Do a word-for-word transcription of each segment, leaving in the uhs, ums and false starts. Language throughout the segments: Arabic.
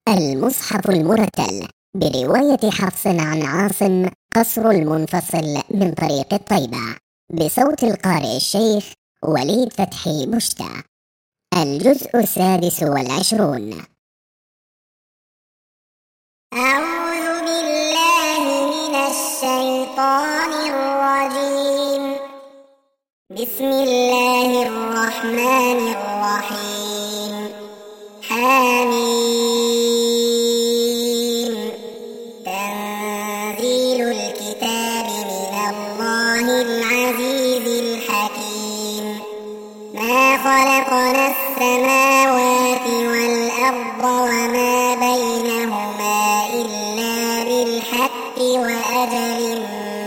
المصحف المرتل برواية حفص عن عاصم قصر المنفصل من طريق الطيبة بصوت القارئ الشيخ وليد فتحي مشتى. الجزء السادس والعشرون. أعوذ بالله من الشيطان الرجيم. بسم الله الرحمن الرحيم. حميم. تنزيل الكتاب من الله العزيز الحكيم. ما خلقنا السماوات والأرض وما بينهما إلا بالحق وأجل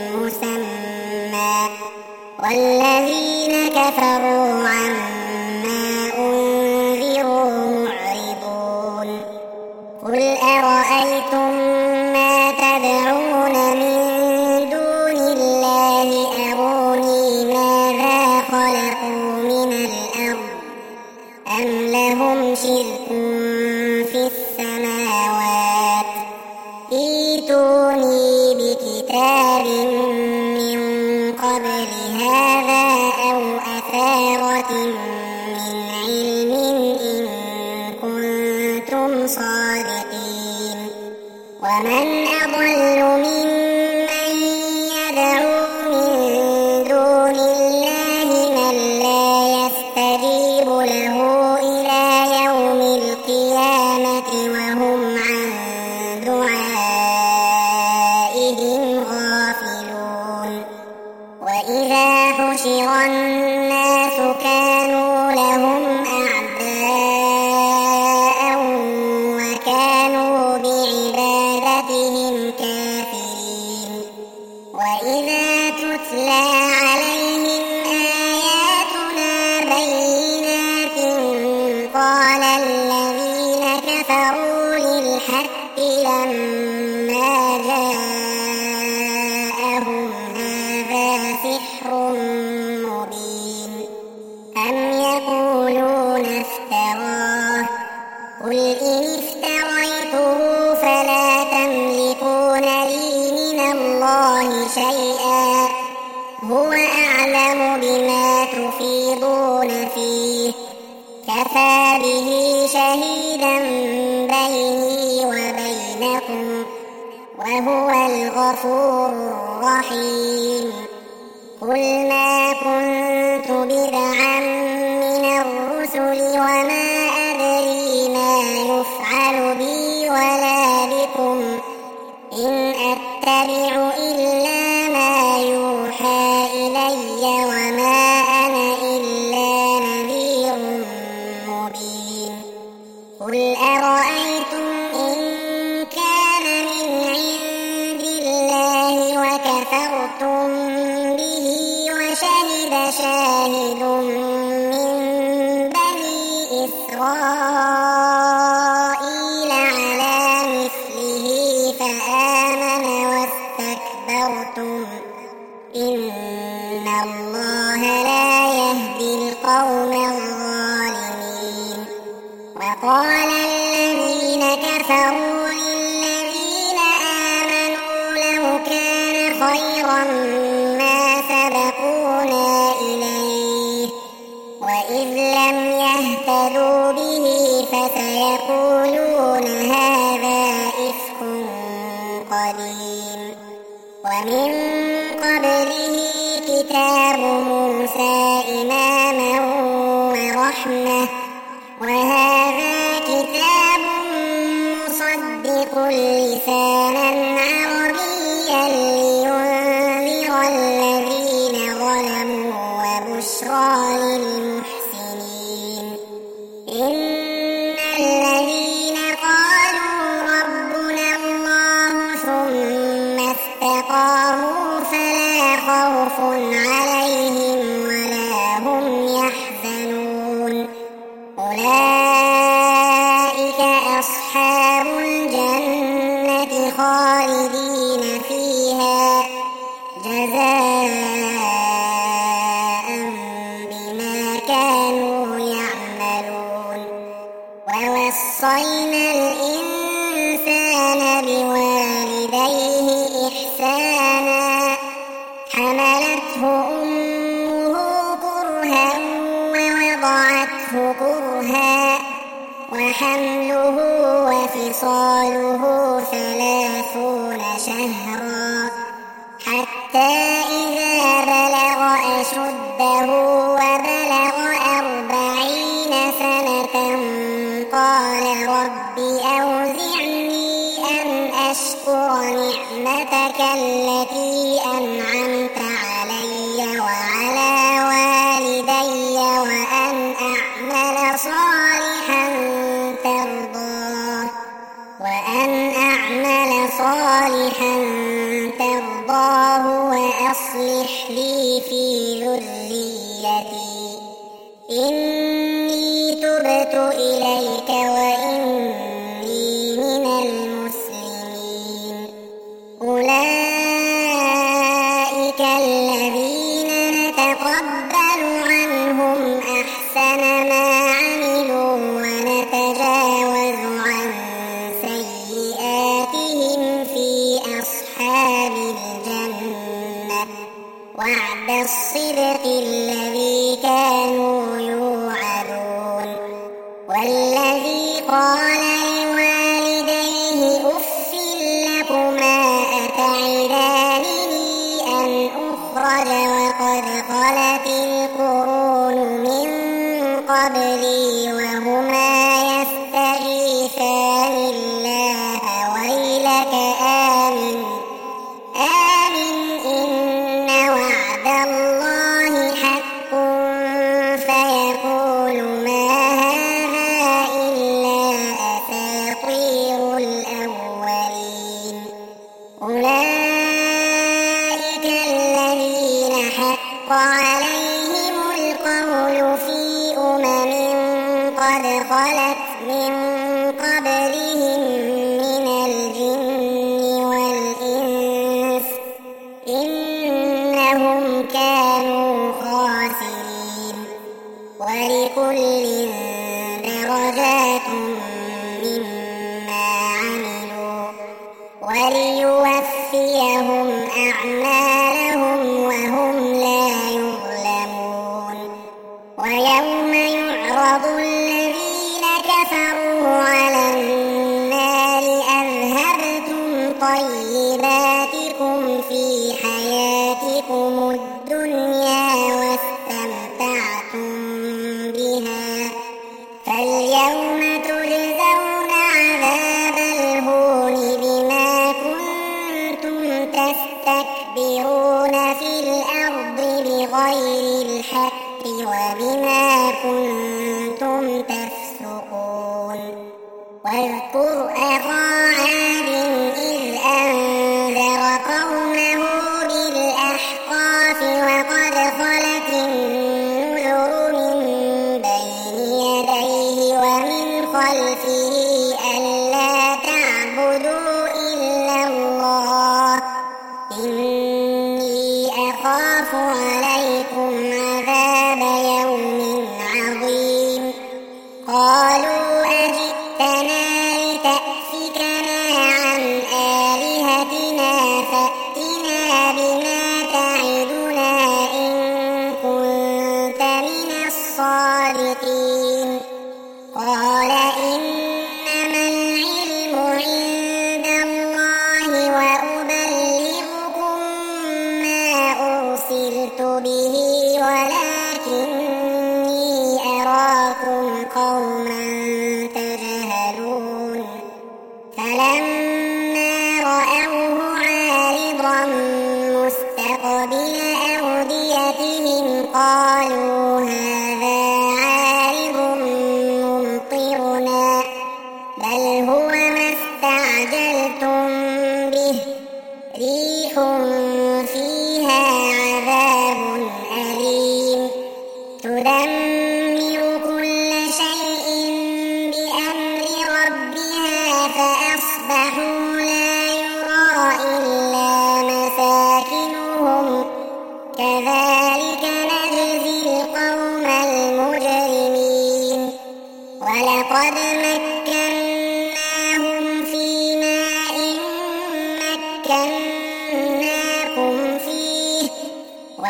مسمى والذين كفروا عما أنذروا معرضون. قل أرأيتم ما تدعون من دون الله أروني ماذا خلقوا من الأرض أم لهم شرك في السماوات ائتوني بكتاب من قبل هذا أو أثارة من علم إن كنتم صادقين. ومن أضل ممن يدعو من دون الله من لا يستجيب له إلى يوم القيامة وهم عن دعائهم غافلون. وإذا حشر الناس كانوا لهم أعداء وكانوا بعبادتهم كافرين. وإذا تتلى عليهم آياتنا بينات قال الذين كفروا للحق لما جاءهم هذا سحر مبين. أم يقولون افتراه قل إن افتريته فلا تملكون لي من الله شيئا هو أعلم بما تفيضون فيه كفى به شهيدا بيني وبينكم وهو الغفور الرحيم. قل ما كنت بدعا من الرسل وما أدري ما يفعل بي ولا بكم إن أتبع إلا ما يوحى إلي وما أنا إلا نذير مبين. قل أرأيتم إن كان من عند الله وكفرتم به وشهد شاهد من بني إسرائيل على مثله فآمن واستكبرتم إن الله لا يهدي القوم الظالمين. وقال الذين كفروا للذين آمنوا لو كان خيرا ما سبقونا إليه وإذ لم يهتدوا به فسيقولون هذا إفك قديم. ومن قبله كتاب موسى إماما ورحمة وهذا كتاب مصدق لسانا عربيا لينذر الذين ظلموا وبشرى للمحسنين. إن الذين قالوا ربنا الله ثم استقاموا فلا خوف عليهم ولا هم يحزنون. أولئك أصحاب الجنة خالدين فيها جزاء بما كانوا يعملون. ووصينا الإنسان إنسانا حملته أمه كرها ووضعته كرها وحمله وفصاله ثلاثون شهرا حتى إذا بلغ أشده وبلغ أربعين سنة قال رب أوزعني أن أشكر نعمتك التي أنعمت علي وعلى والدي وأن أعمل صالحا ترضاه وأن أعمل صالحا ترضاه وأصلح لي في ذريتي إني تبت إليك وإني من المسلمين أولئك الذين نتقبل عنهم أحسن ما عملوا ونتجاوز عن سيئاتهم في أصحاب الجنة وعد الصدق الذي كانوا يوعدون والذي قال لوالديه أف لكما أتعدانني أن أخرج وقد خلت القرون من قبلي وهما يستغيثان الله ويلك آمن آمن إن وعد الله حق فيقول ما هذا إلا أساطير الأولين أولئك الذين حق عليهم القول في أمم قد خلت من قبلهم من الجن والإنس إنهم كانوا خاسرين ولكل درجات مما عملوا وليوفيهم أعمالهم وهم لا يظلمون ويوم يعرض الذين كفروا على النار أذهبتم طيباتكم في حياتكم الدنيا واستمتعتم بها فاليوم تجزون عذاب الهون بما كنتم تستكبرون في الأرض بغير الحق وبما كنتم تفسقون واذكر أخا عاد إذ أنذر قومه بالأحقاف وقد خلت النذر من بين يديه ومن خلفه ألا تعبدوا إلا الله إني أخاف عليكم عذاب يوم عظيم قالوا أجئتنا لتأفكنا عن آلهتنا فأتنا بما تعدنا إن كنت من الصادقين قال إنما العلم عند الله وأبلغكم ما أرسلت به ولكني أراكم قوما تجهلون فلما رأوه عارضا مستقبل أوديتهم قالوا هذا عارض ممطرنا بل هو ما استعجلتم به ريح فيها عذاب أليم تدمر كل شيء بأمر ربها فأصبحوا لا يرى إلا مساكنهم كذلك نجزي القوم المجرمين ولقد مكناهم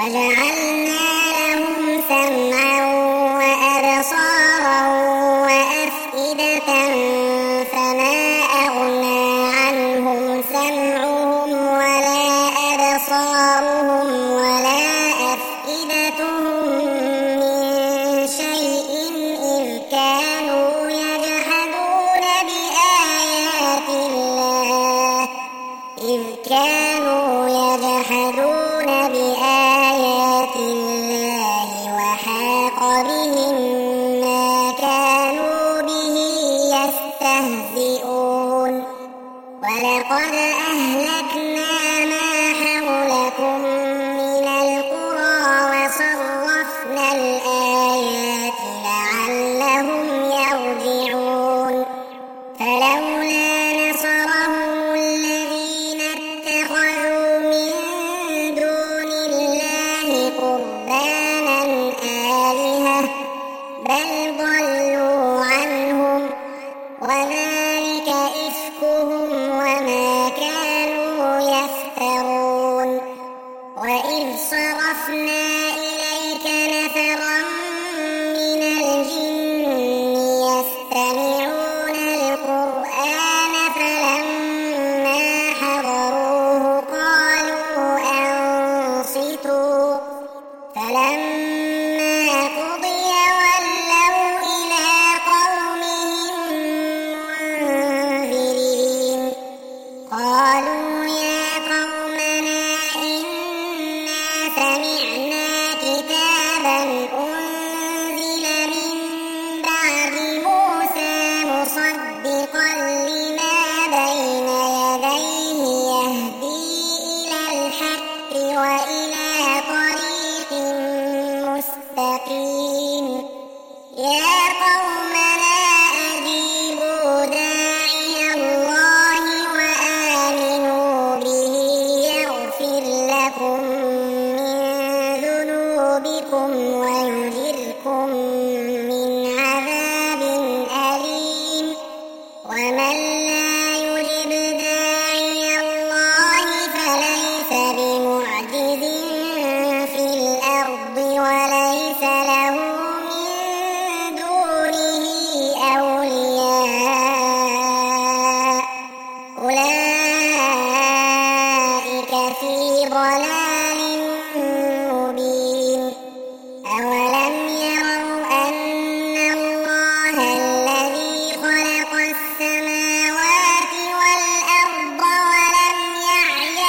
وجعلنا لهم سمعا وأبصارا وأفئدة فما أغنى عنهم سمعهم ولا أبصارهم ولا أفئدتهم من شيء إذ كانوا يجحدون بآيات الله إذ كانوا يجحدون بآيات الله وحاق بهم ما كانوا به يستهزئون ولقد أهلكنا ما حولكم من القرى وصرفنا الآيات لعلهم يرجعون فلولا نصرهم الذين اتخذوا من دون الله قربانا آلهة بل ضلوا عنهم وذلك إفكهم وما كانوا يفترون وإذ صرفنا إليك نفرا من الجن يستمعون القرآن فلما حضروه قالوا أنصتوا فلما قضي ولوا إلى قومهم منذرين قالوا يا قومنا إنا سمعنا كتابا أنزل من بعد موسى مصدقا لما بين يديه يهدي إلى الحق وإلى طريق مستقيم يا قومنا أجيبوا داعي الله وآمنوا به يغفر لكم من ذنوبكم ويجركم من عذاب أليم ومن لا يجب داعي الله فليس بمعجز في الأرض وليس له من دونه أولياء أولئك في ضلال مبين أولم يروا أن الله الذي خلق السماوات والأرض ولم يعي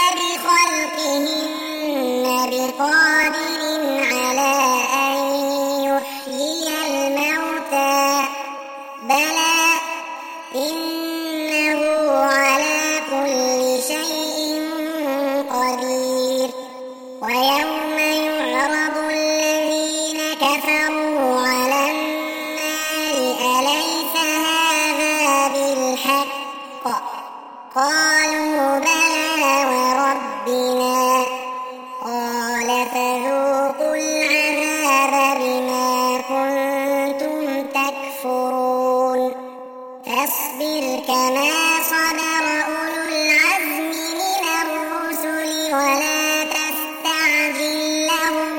بخلقهن بقادر على أن يحيي الموتى بلى إنه على كل شيء قدير ويوم يعرض الذين كفروا على النار أليس هذا بالحق قالوا بلى وربنا قال فذوقوا العذاب بما كنتم تكفرون فاصبر كما صبر أولو العزم من الرسل ولا تستعجل لهم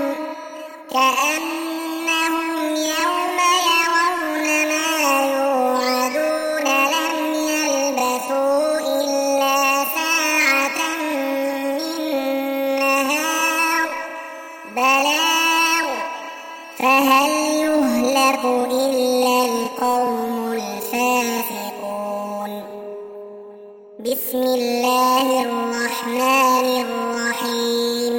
كأنهم يوم يرون ما يوعدون لم يلبثوا إلا ساعة من نهار بلاغ فهل يهلك إلا القوم الفاسقون بسم الله الرحمن الرحيم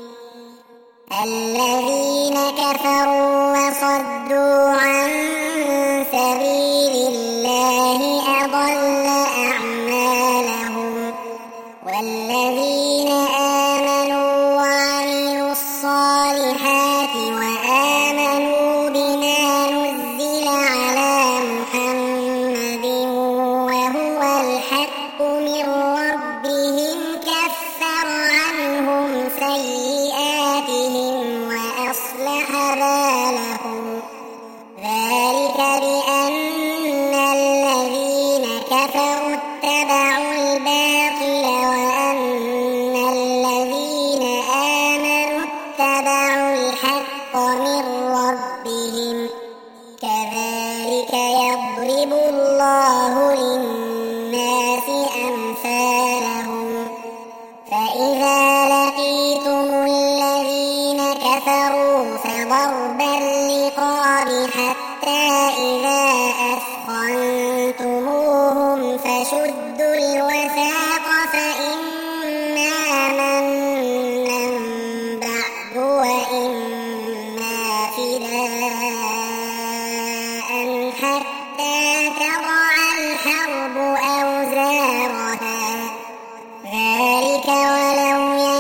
الذين كفروا وصدوا عن سبيل الله أضل أعمالهم والذين آمنوا وعملوا الصالحات وآمنوا بما نزل على محمد وهو الحق من ربهم كفر عنهم سيئاتهم وأصلح بالهم ذلك بأن الذين كفروا اتبعوا الباطل وأن الذين آمنوا اتبعوا أوزارها ذلك ولو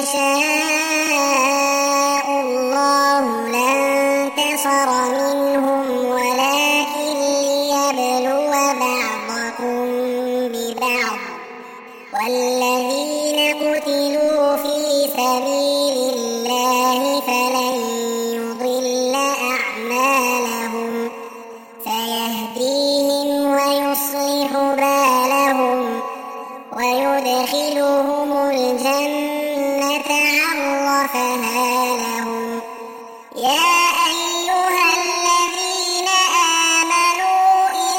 يشاء الله لانتصر منهم ولكن ليبلو بعضكم ببعض والذين قتلوا في سبيل الله فلن يضل أعمالهم سيهديهم ويصلح بالهم ويدخلهم الجنة عرفها لهم يا أيها الذين آمنوا إن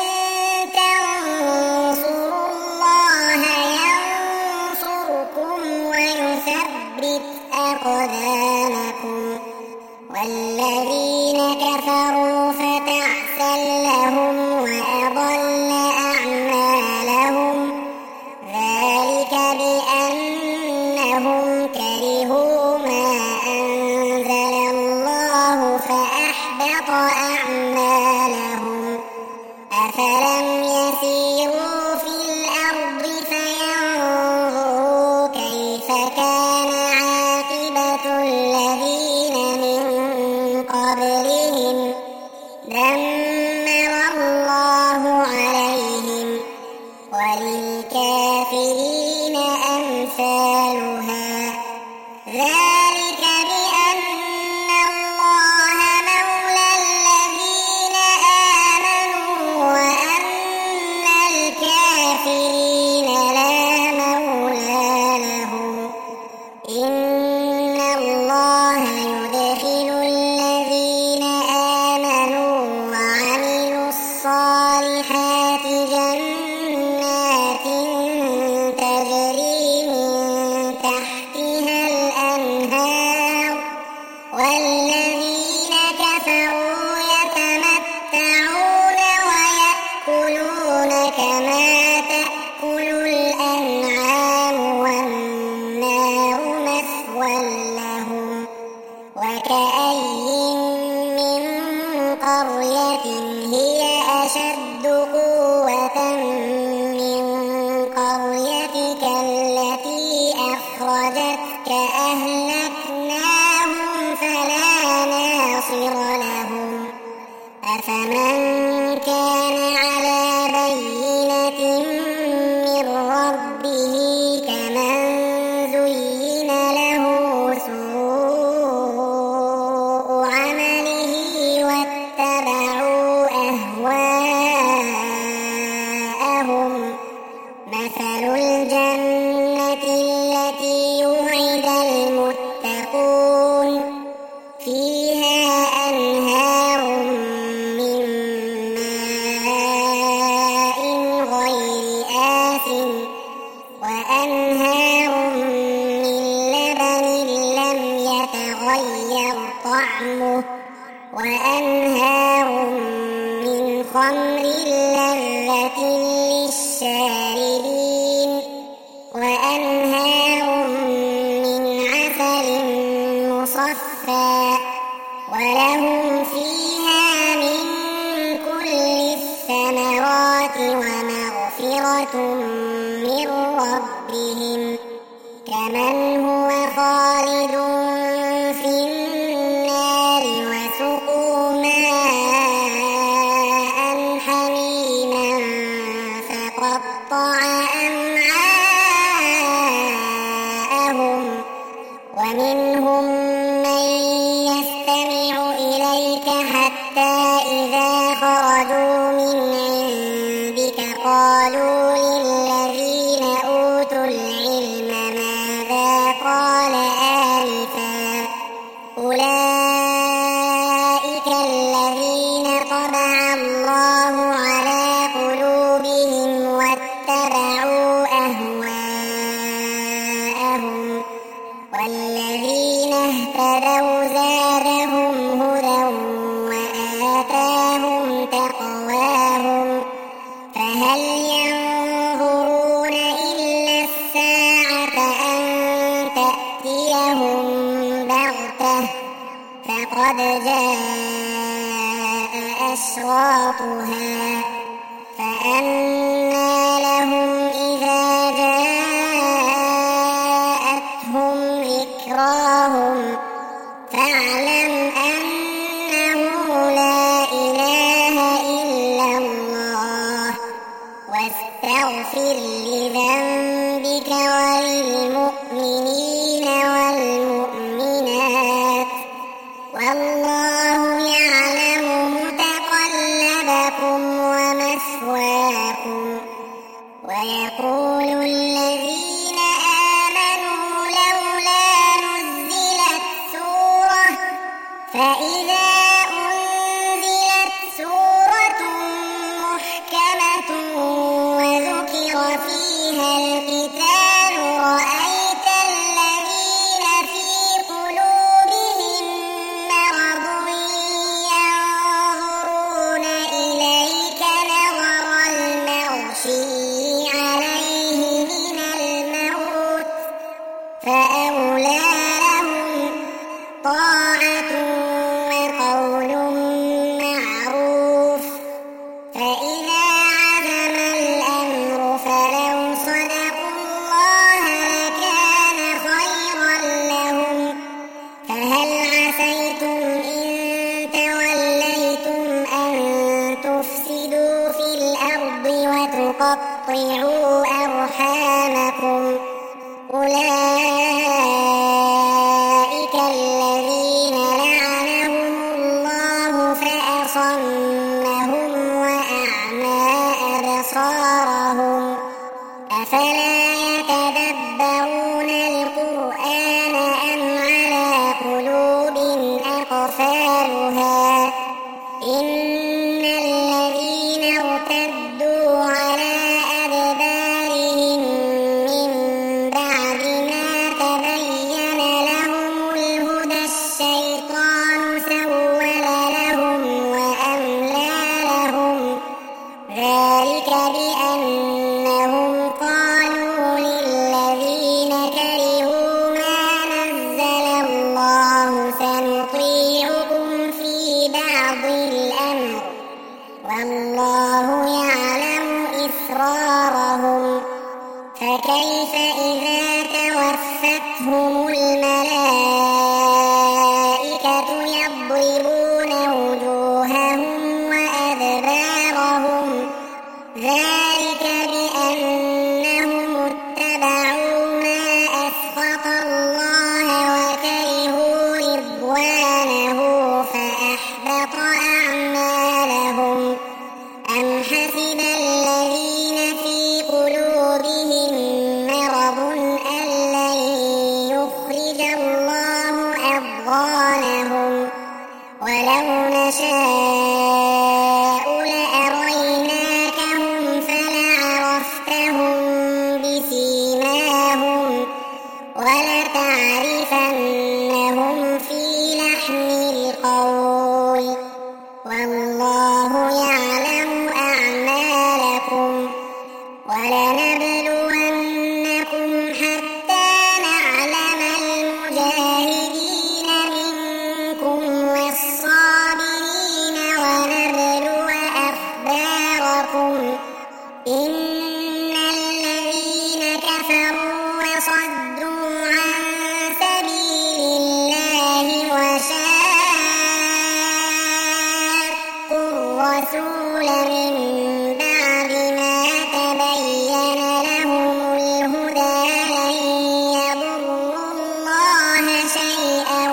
تنصروا الله ينصركم ويثبت أقدامكم والذين كفروا فتعسا لهم وأضل أعمالهم ذلك بأنهم كرهوا ما أنزل الله فأحبط أعمالهم أفلم يسيروا في الأرض فينظروا كيف كان عاقبة الذين من قبلهم دمر الله عليهم وللكافرين أمثالها ذلك بأن الله مولى الذين آمنوا وأن الكافرين لا مولى لهم إن الله يدخل الذين آمنوا وعملوا الصالحات جنات تجري من تحتها الأنهار والذين كفروا يتمتعون ويأكلون كما تأكل الأنعام والنار مثوى لهم وكأي من قرية هي أشد قوة من قريتك التي أخرجتك أهلكناهم فلا ناصر لهم أفمن كان على بينة من ربه كمن زين له سوء عمله واتبعوا أهواءهم مثل الجنة التي وعد المتقون فيها أنهار من ماء غير آسن وأنهار من لبن لم يتغير طعمه وأنهار من خمر لذة للشاربين وأنهار من عسل مصفى ولهم فيها من كل الثمرات ومغفرة من ربهم كمن هو خالد في النار وسقوا ماء حميما فقطع أمعاءهم ومنهم من يستمع إليك حتى إذا خرجوا من عندك قالوا للذين أوتوا العلم ماذا قال آنفا أولئك الذين طبع الله على قلوبهم واتبعوا أهواءهم والذين اهتدوا زادهم هدى وآتاهم تقواهم فهل ينظرون إلا الساعة أن تأتيهم بغتة فقد جاء أشراطها فأنى لهم إذا فاعلم أنه لا إله إلا الله واستغفر لذنبك وللمؤمنين والمؤمنات والله يعلم متقلبكم ومثواكم. ويقول الذين آمنوا لولا نزلت سورة فإذا أنزلت سورة محكمة وذكر فيها القتال رأيت الذين في قلوبهم مرض ينظرون إليك نظر المغشي عليه من الموت فأولى لهم طاعة وقول معروف. فإذا عزم الأمر فلو صدقوا الله لكان خيرا لهم. فهل عسيتم إن توليتم أن تفسدوا في الأرض وتقطعوا أرحامكم أولئك الذين لعنهم الله فأصمهم وأعمى أبصارهم أفلا يتدبرون القرآن أم على قلوب أقفالها إن الذين ارتدوا على أدبارهم من بعد ما تبين لهم الهدى الشيطان سول لهم وأملى لهم ذلك بأنهم قالوا للذين كرهوا ما نزل الله سنطيعكم في بعض الأمر والله يعلم إسرارهم. فكيف إذا توفتهم الملائكة يضربون وجوههم وأدبارهم ذلك بأنهم اتبعوا ما أسخط الله وكرهوا رضوانه فأحبط أعمالهم. أم حسب الذين في قلوبهم مرض أن لن يخرج الله أضغانهم ولو نشاء لأريناكهم فلعرفتهم بسيماهم ولتعرفنهم في لحن القول والله يعلم أعمالكم. ولنبلونكم حتى نعلم المجاهدين منكم والصابرين ونبلو أخباركم. إن الذين كفروا وصدوا عن سبيل الله وشاقوا الرسول من بعد ما تبين لهم الهدى لن يضروا الله شيئا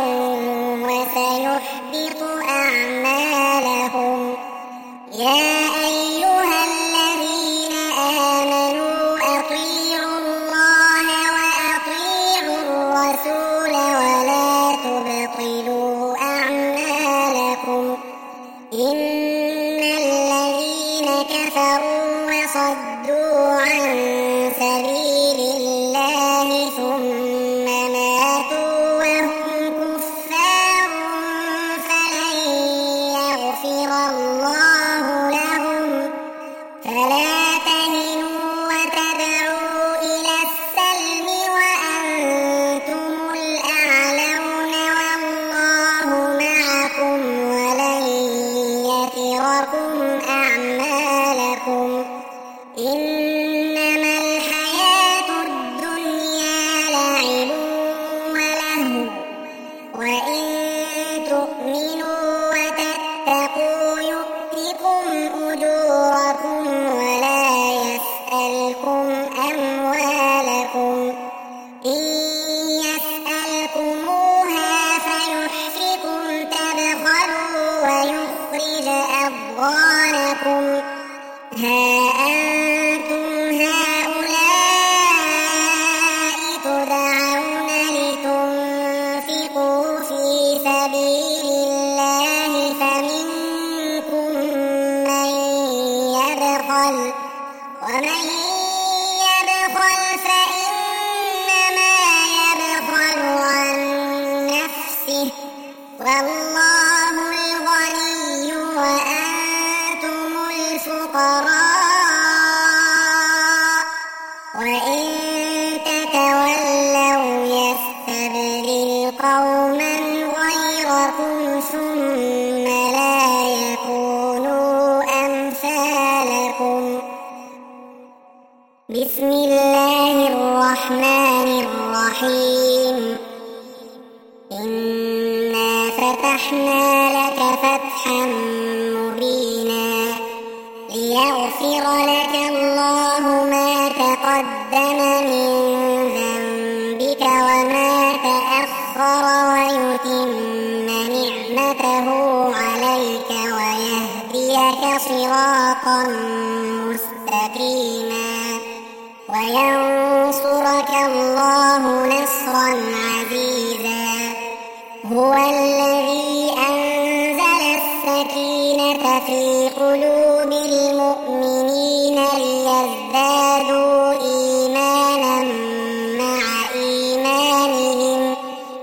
وسيحبط أعمالهم. يا أيها الذين آمنوا أطيعوا الله وأطيعوا الرسول ولا تبطلوا أعمالكم. إن الذين كفروا وصدوا عن سبيل الله ثم ماتوا وهم كفار فلن يغفر الله لهم. فلا تهنوا وتدعوا إلى السلم وأنتم الأعلون والله معكم ولن يتركم أعمالكم. إنما الحياة لكم إن يسألكموها فيحفكم تبخلوا ويخرج أضغانكم ها أنتم هؤلاء تدعون لتنفقوا في سبيل الله فمنكم من يبخل ومن يبخل فإنما يبخل عن نفسه والله الغني وأنتم الفقراء وإن تتولوا يستبدل قوما غيركم ثم لا يكونوا أمثالكم. بسم الله الرحمن الرحيم. إنا فتحنا لك فتحا مبينا ليغفر لك الله ما تقدم من ذنبك وما تأخر ويتم نعمته عليك ويهديك صراطا مستقيما وينصرك الله نصرا عزيزا. هو الذي أنزل السكينة في قلوب المؤمنين ليزدادوا إيمانا مع إيمانهم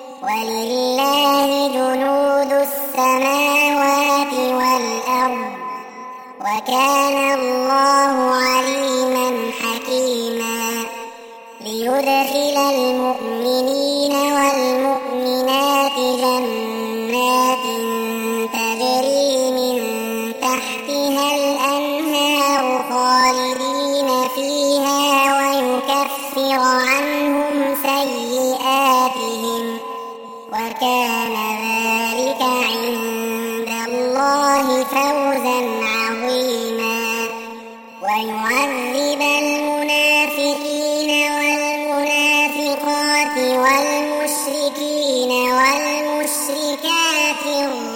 ولله جنود السماوات والأرض وكان الله عليما حكيما. ليدخل المؤمنين والمؤمنات جنات تجري من تحتها الأنهار خالدين فيها ويكفر عنهم سيئاتهم وكان ذلك عند الله فوزا عظيما. ويعذب المنافقين والمنافقات والمشركين والمشركات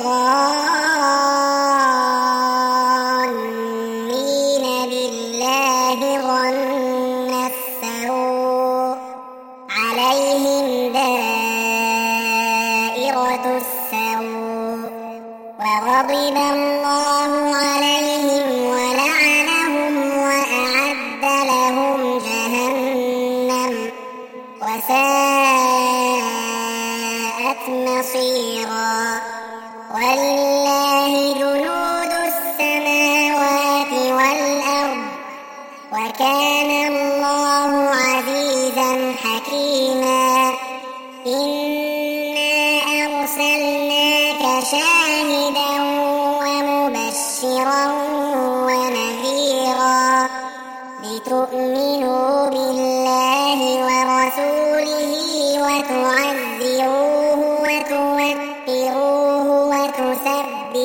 الظانين بالله ظن السوء عليهم دائرة السوء وغضب الله عليهم ولعنهم وأعد لهم جهنم وساءت مصيرا. ولله جنود السماوات والأرض وكان الله عزيزا حكيما. إنا أرسلناك شاهدا ومبشرا ونذيرا لتؤمنوا بالله ورسوله وتعزروه وتوقروه وتسبحوه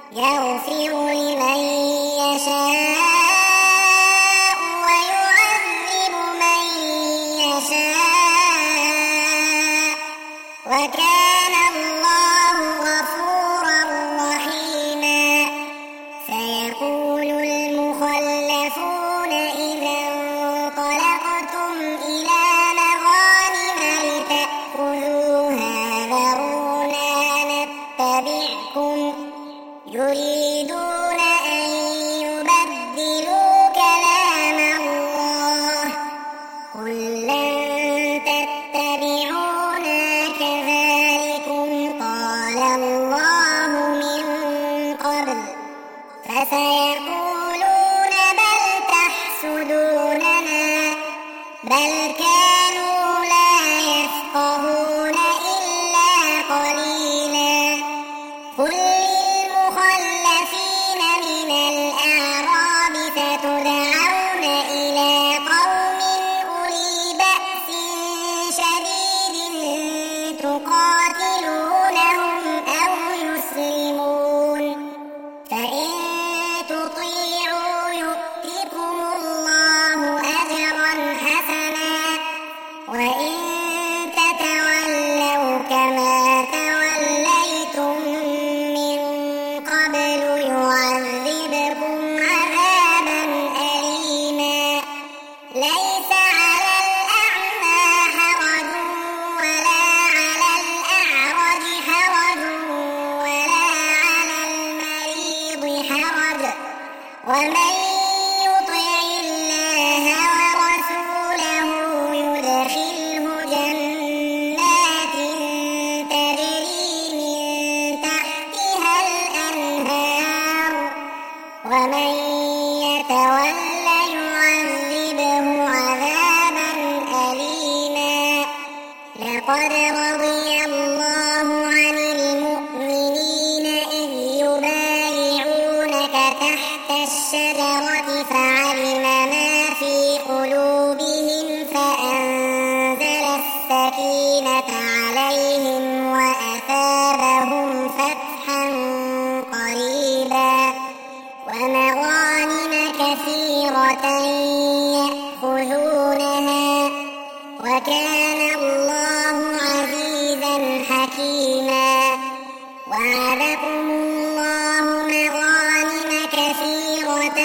يغفر لمن يشاء ويعذب من يشاء وكان الله غفورا رحيما. سيقول المخلفون إذا انطلقتم إلى مغانم لتأخذوها ذرونا نتبعكم يريدون أن يبدلوا كلام الله قل لن تتبعونا كذلكم قال الله من قبل فسيقولون بل تحسدوننا بل كانوا لا يفقهون إلا قليلا. قل للمخلفين من الأعراب ستدعون إلى قوم أولي بأس شديد تقاتلونهم أو يسلمون فإن تطيعوا يؤتكم الله أجرا حسنا وإن تتولوا كما توليتم من قبل يعذبكم عذابا أليما. ليس على الأعمى حرج ولا على الأعرج حرج ولا على المريض حرج ومن يطع الله ورسوله يدخله جنات تجري من تحتها الأنهار ومن يتولى يعذبه عذابا أليما. لقد رضي الله عن المؤمنين إذ يبايعونك تحت الشجرة فعلم ما في قلوبهم فأنزل السكينة عليهم وأثابهم فتحا قريبا ومغانم كثيرة يأخذونها وكان الله عزيزا حكيما. وعدكم الله مغانم كثيرة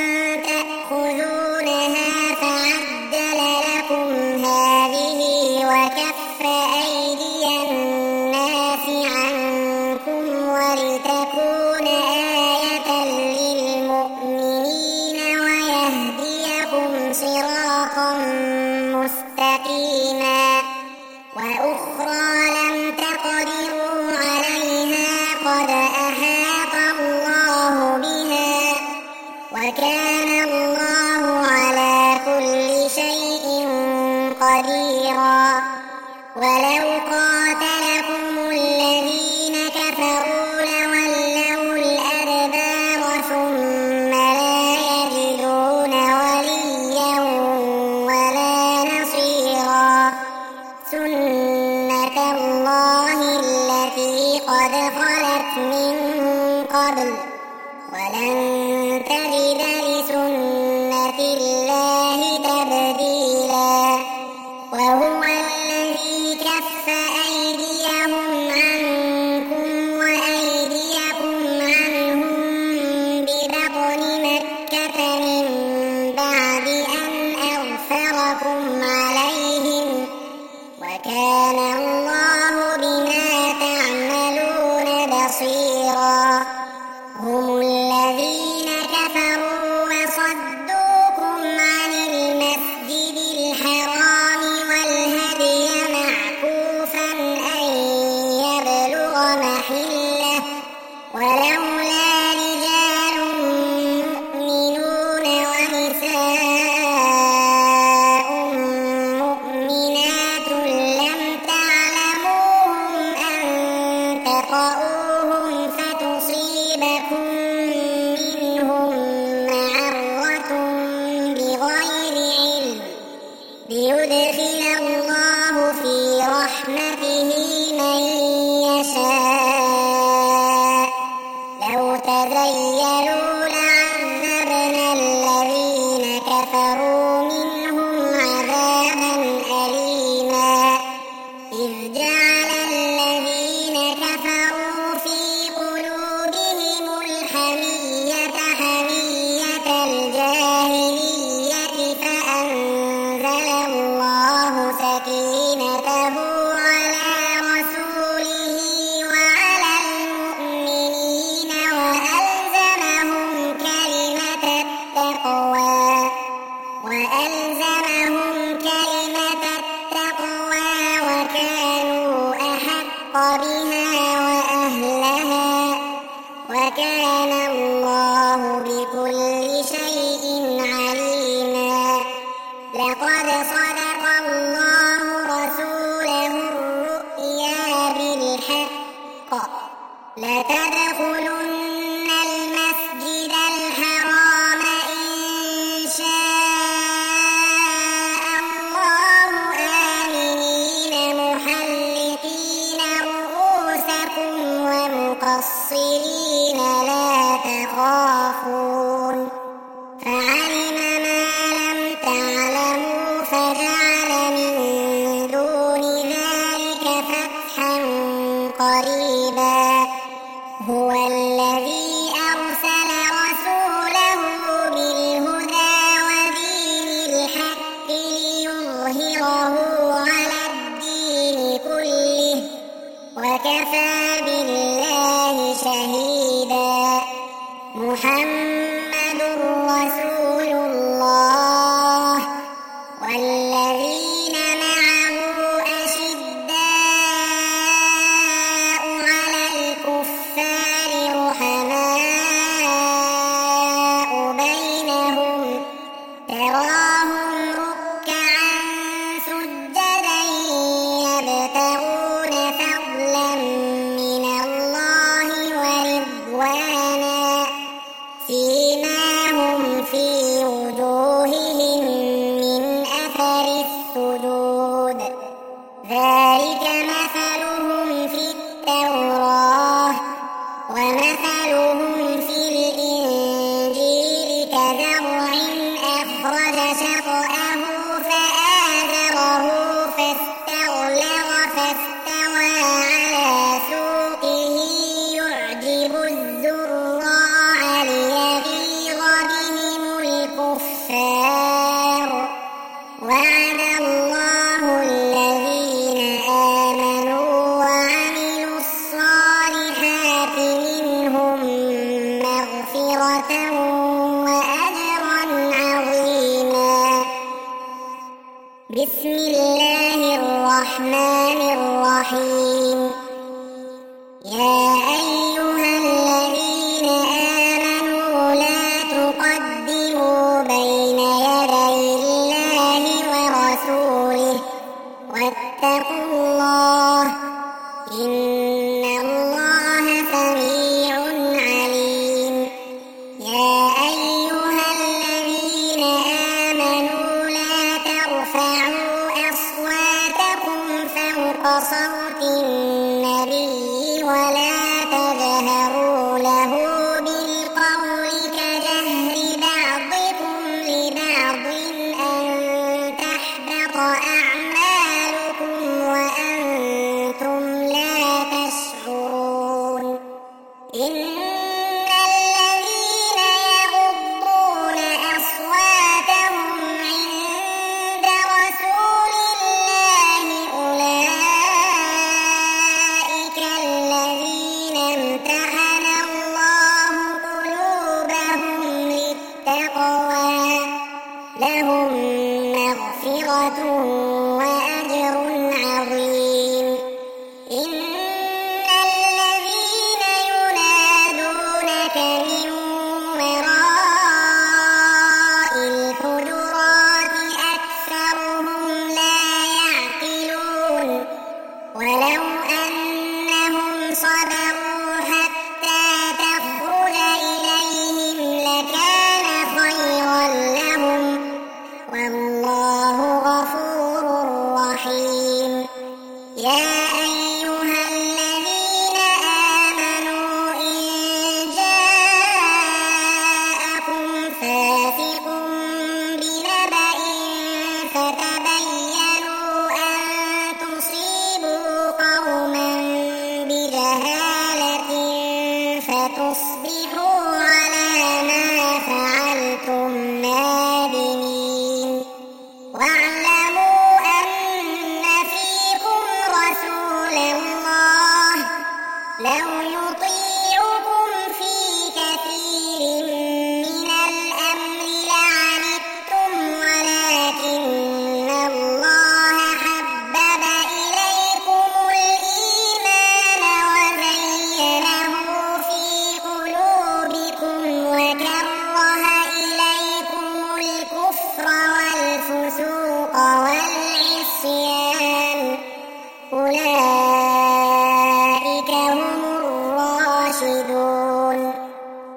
تأخذونها فعجل لكم هذه وكف أيدي الناس عنكم ولتكون آية للمؤمنين ويهديكم صراطا مستقيما. وأخرى لم تقدروا عليها قد أحاط الله بها وكان الله على كل شيء قديرا. ولو قاتلكم الذين كفروا لولوا الأدبار ثم لا يجدون وليا ولا نصيرا. سنة الله التي قد خلت من قبل ولن تجد لسنة الله تبديلا. وهو الذي كف أيديهم عنكم وأيديكم عنهم ببطن مكة من بعد أن أغفركم عليهم وكان الله بما تعملون بصيرا. هم الذين كفروا وصدوكم عن المسجد الحرام والهدي معكوفا أن يبلغ محله ولولا رجال مؤمنون ونساء مؤمنات لم تعلموهم أن تطؤوهم فتصيبكم منهم معرة بغير علم ليدخل الله في رحمته من يشاء. لو تزيلوا لعذبنا الذين كفروا منهم عذابا أليما إذ جعل الذين كفروا في قلوبهم الحمية حمية الجاهلية فأنزل الله سكينته على رسوله وعلى المؤمنين وألزمهم كلمة التقوى وألزمهم كلمة التقوى وكانوا أحق بها وأهلها وكان الله بكل شيء عليما لقد صدق الله رسوله الرؤيا بالحق لتدخلن المسجد الحرام إن شاء الله آمنين محلقين رؤوسكم ومقصرين لا تخافون فعلم ما لم تعلموا فجعل من دون ذلك فتحا قريبا هو الذي أرسل رسوله بالهدى ودين الحق ليظهره على الدين كله وكفى بالله شهيدا محمد رسول الله والذين معه أشداء على الكفار رحماء بينهم تراهم ركعا سجدا يبتغون فضلا من الله ورضوانا سيماهم في وجوههم من أثر السجود ذلك مثلهم في التوراة ومثلهم في الإنجيل كزرع أخرج شطأه فآزره فاستغلظ فاستوى على سوقه يعجب الزراع ليغيظ بهم الكفار وعد الله الذين آمنوا وعملوا الصالحات منهم مغفرة وأجرا عظيما بسم الله الرحمن الرحيم يا أيها الذين آمنوا لا تقدموا بين يدي الله ورسوله واتقوا الله إن الله سميع عليم يا أيها الذين آمنوا لا ترفعوا أصواتكم فوق صوت النبي ولا تجهروا له بالقول كجهر بعضكم لبعض أن تحبط أعمالكم وأنتم لا تشعرون إن الذين يغضون أصواتهم عند رسول الله أولئك الذين امتحن الله قلوبهم للتقوى لهم مغفرة وأجر عظيم إن الذين ينادونك من وراء الحجرات أكثرهم لا يعقلون ولو أنهم صبروا حتى تخرج إليهم لكان خيرا لهم والله غفور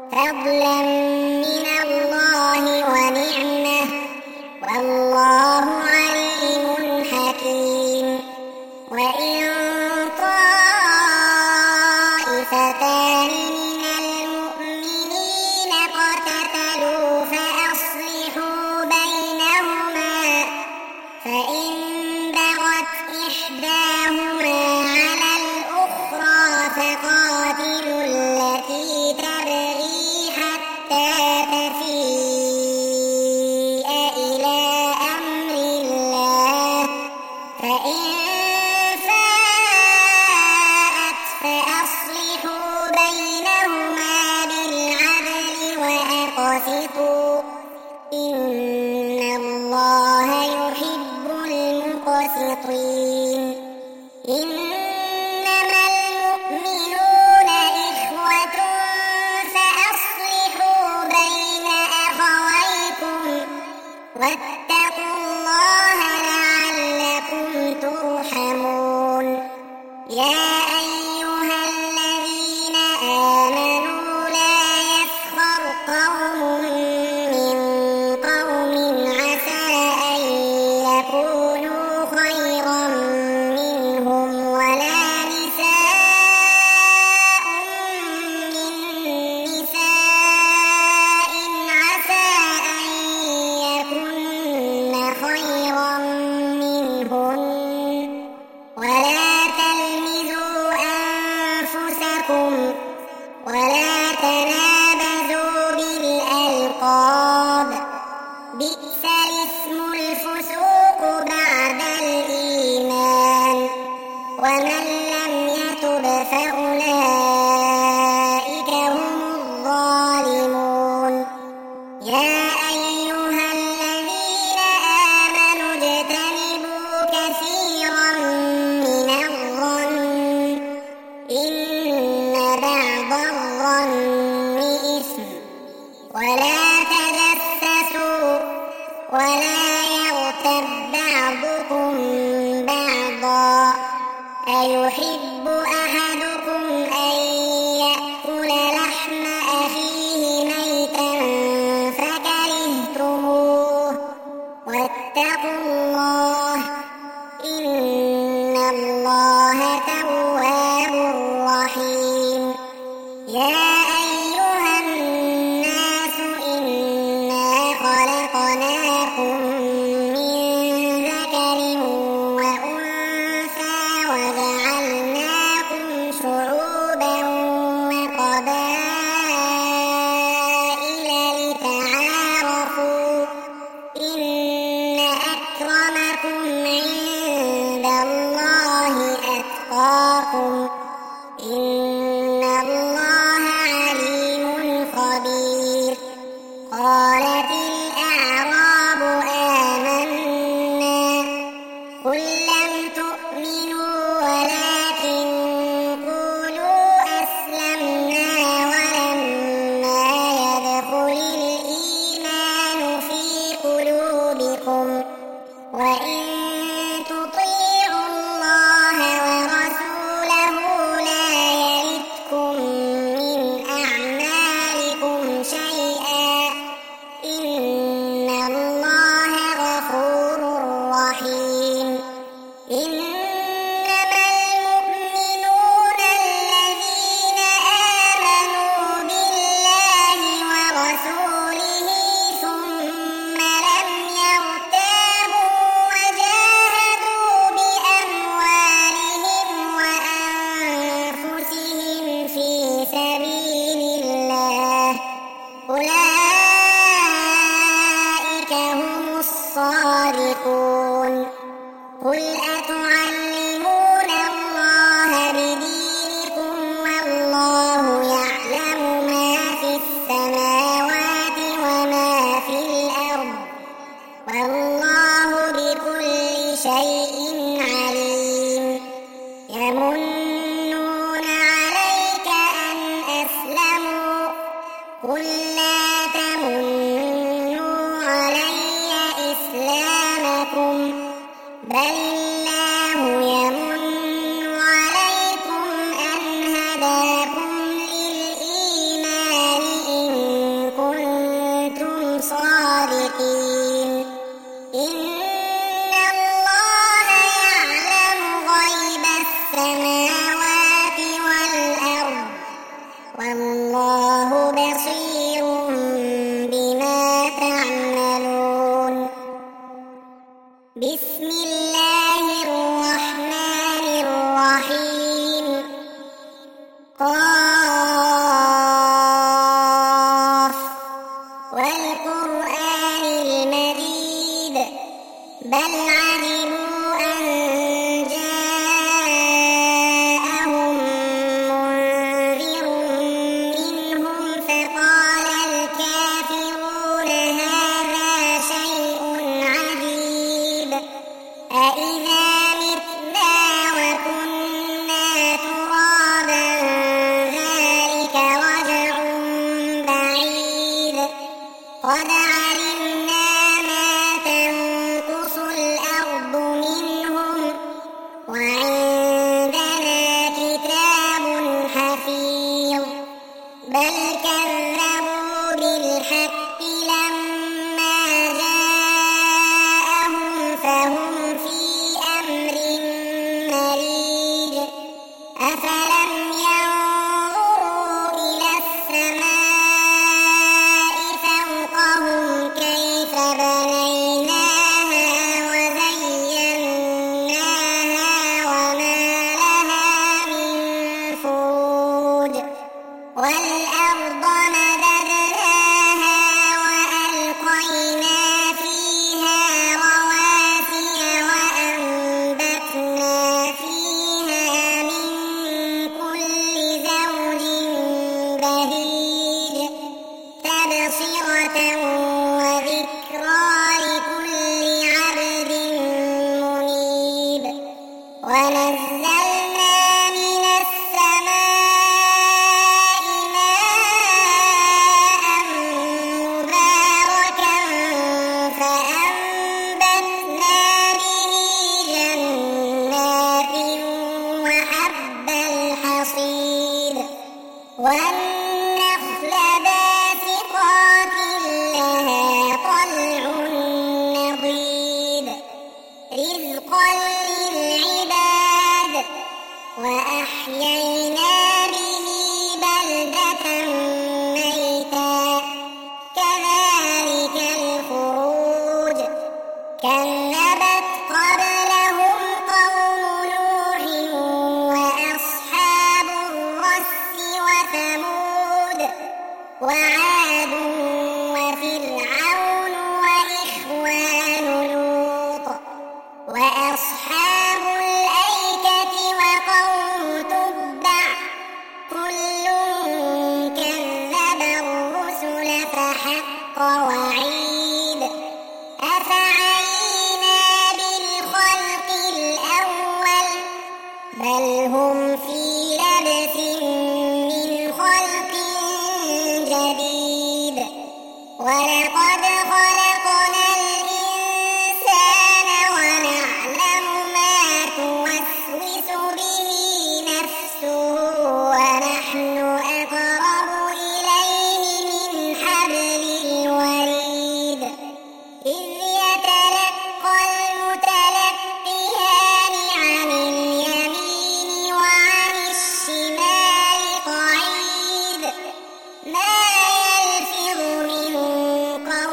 فضلا من الله ونعمة، والله عليم حكيم. وإن طائفتان من المؤمنين اقتتلوا فأصلحوا بينهما، فإن بغت إحداهما على الأخرى فقاتلوا التي تبغي حتى تفيء إلى أمر الله، فإن فاءت فأصلحوا بينهما بالعدل وأقسطوا، إن الله يحب المقسطين. إنما المؤمنون إخوة فأصلحوا بين أخويكم واتقوا الله لعلكم ترحمون. يا أيها الذين آمنوا لا يسخر قوم من قوم عسى أن يكونوا خيرا منهم، ولا نساء من نساء عسى أن يكن خيرا منهن، ولا تلمزوا أنفسكم ولا تنابزوا بالألقاب، بئس الاسم الفسوق بعد الإيمان، ومن لم يتب فأولئك هم الظالمون. يا أيها الذين آمنوا اجتنبوا كثيرا من الظن، إن بعض الظن إثم، ولا تجسسوا ولا يغتب بعضكم بعضا، أيحب أحدكم أن يأكل لحم أخيه ميتا فكرهتموه، واتقوا الله إن الله تواب رحيم. يا أيها الناس إنا خلقناكم من ذكر وأنثى وجعلناكم شعوبا وقبائل لتعارفوا، إن أكرمكم عند الله أتقاكم، إن الله عليم خبير. قالت الأعراب آمنا، قل لم تؤمنوا ولكن قولوا أسلمنا ولما يدخل الإيمان في قلوبكم، وإن تطيعوا الله ورسوله لا يلدكم من أعمالكم شيئا، إن الله غفور رحيم. إنما المؤمنون الذين آمنوا بالله ورسوله ثم لم يرتابوا وجاهدوا بأموالهم وأنفسهم في سبيل الله، أولئك هم الصادقون. قل أتعلمون الله بدينكم والله يعلم ما في السماوات وما في الأرض، والله بكل شيء عليم. يمنون عليك أن أسلموا، قل لا تمنوا علي إسلامكم، بل الله يمن عليكم أن هداكم للإيمان إن بسم الله الرحمن الرحيم قاف والقرآن المجيد بل علموا أن جاءهم منذر منهم فقال الكافرون هذا شيء عجيب أإذا متنا وكنا ترابا ذلك رجع بعيد قد علمنا ما تنقص الأرض منهم وعندنا كتاب حفيظ بل كذبوا بالحق لما جاءهم فهم في أمر مريج أفلم ينظروا إلى السماء فوقهم كيف بنيناها وزيناها وما لها من فروج والأرض مددناها وألقينا فيها رواسي وأنبتنا فيها من كل زوج بهيج تبصرة وذكرى لكل عبد منيب ونزلنا من السماء ماء مباركا فأنبتنا به جنات وحب الحصيد والنخل باسقات لها طلع نضيد رزقا للعباد وأحيينا به بلدة ميتا كذلك الخروج كذبت قبلهم قوم نوح وأصحاب الرس وثمود وعاد وفرعون وإخوان لوط وأصحاب الأيكة وقوم تبع كل كذب الرسل فحق وعيد أفعينا بالخلق الأول بل هم في لبس من خلق جديد ولقد خلقنا الإنسان ونعلم ما توسوس به نفسه ونحن أقرب إليه من حبل الوريد إذ يتلقى المتلقيان عن اليمين وعن الشمال قعيد ما يلفظ من قول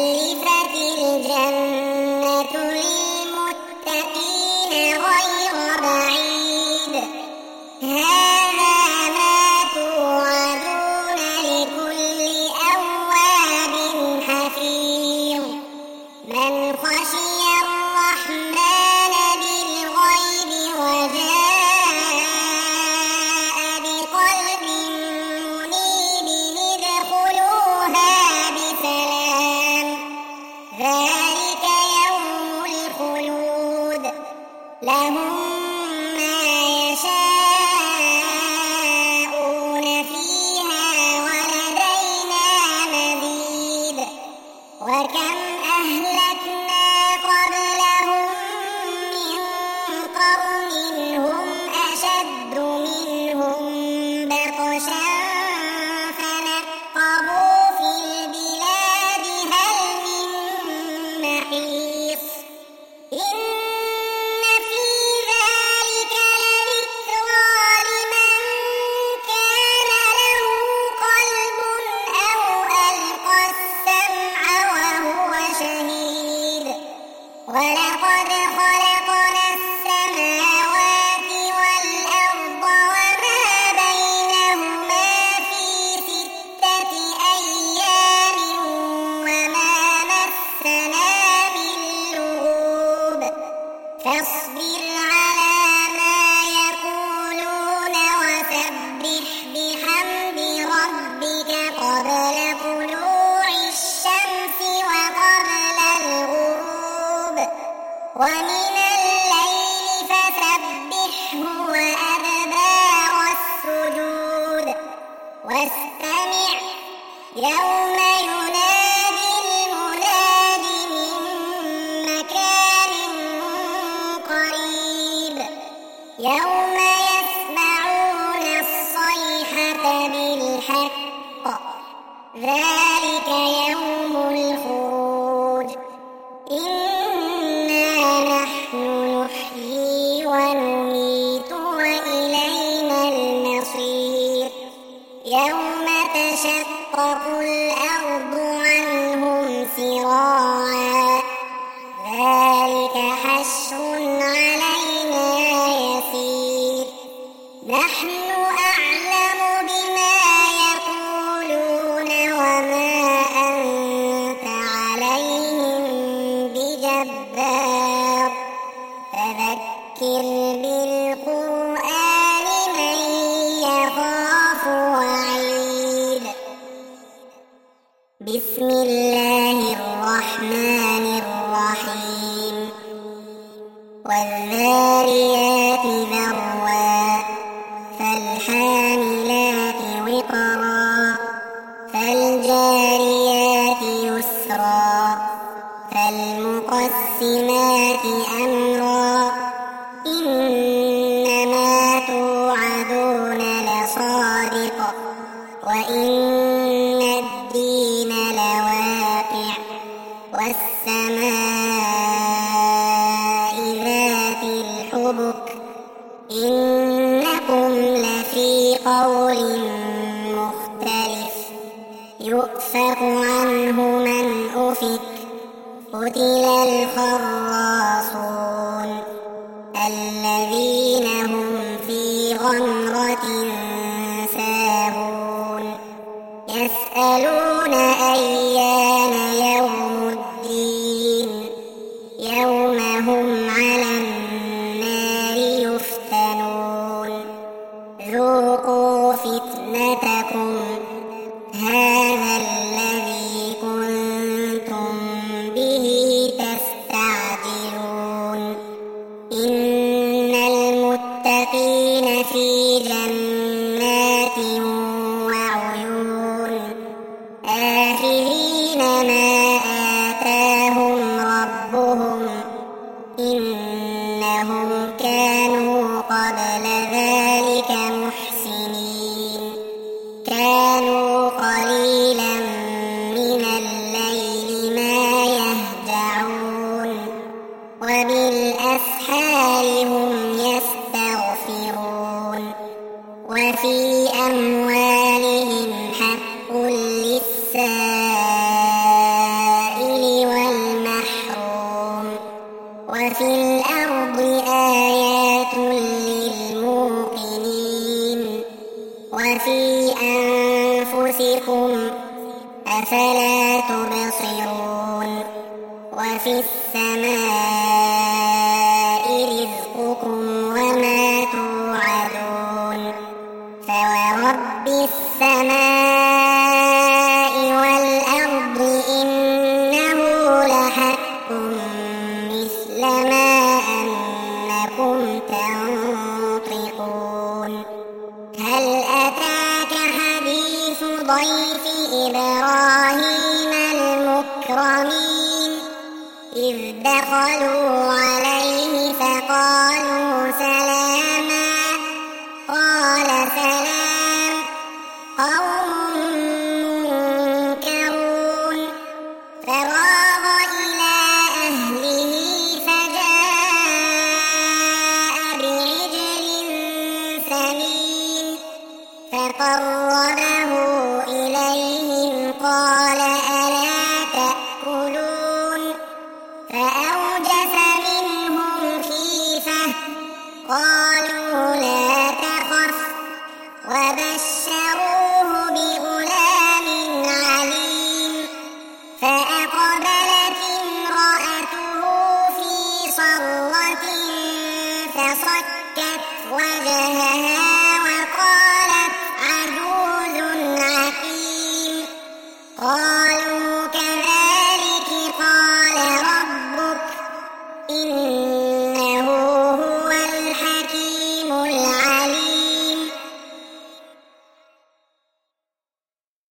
وأزلفت الجنة للمتقين غير بعيد هذا ما توعدون لكل أواب حفيظ من خشي الرحمن بالغيب وجاء بقلب منيب ادخلوها بسلام ذلك يوم الخلود لهم ما يشاءون فيها ولدينا مزيد وكم أهلكنا قبلهم من قرن هم أشد منهم بطشا فنقبوا في البلاد هل من محيص إن في ذلك لذكرى لمن كان له قلب أو ألقى السمع وهو شهيد ولقد خلقنا السماوات والأرض وما بينهما في ستة أيام وما مسنا من لغوب فاصبر على ما يقولون وسبح بحمد ربك قبل طلوع الشمس وقبل الغروب ومن الليل فسبحه وأدبار السجود واستمع يوم ينادي المناد من مكان قريب يوم يسمعون الصيحة بالحق ذلك يوم الخروج إنا نحن نحيي ونميت وإلينا المصير يوم تشقق الأرض عنهم سراعا ذلك حشر علينا يسير نحن أعلم بما يقولون وما أنت عليهم بجبار فذكر بالقرآن من يخاف وعيد بسم الله الرحمن الرحيم والذاريات ذروا فالحاملات وقرا فالجاريات يسرا فالمقسمات أمرا إنما توعدون لصادق وإن الدين لواقع والسماء ذات الحبك إنكم لفي قول مختلف يؤفك عنه من أفك قتل الخراصون الذين هم في غمرة ساهون يسألون أيان يوم الدين يوم هم على النار يفتنون ذوقوا فتنتكم هذا الذي كنتم به تستعجلون إن المتقين في جنات وعيون آخرين وفي السماء رزقكم وما توعدون فورب السماء والأرض إنه لحق مثل ما أنكم تنطقون هل أتاك حديث ضيف إبراهيم المكرمين إذ دخلوا عليه فقالوا سلاما قال سلام قوم منكرون فراغ إلى أهله فجاء بعجل سمين فقربه إليهم قال ألا تأكلون فأوجس منهم خيفة قالوا لا تخف وبشروه بغلام عليم فأقبلت امرأته في صرة فصكت وجهها وقالت عجوز عقيم قالوا كذلك قال ربك إن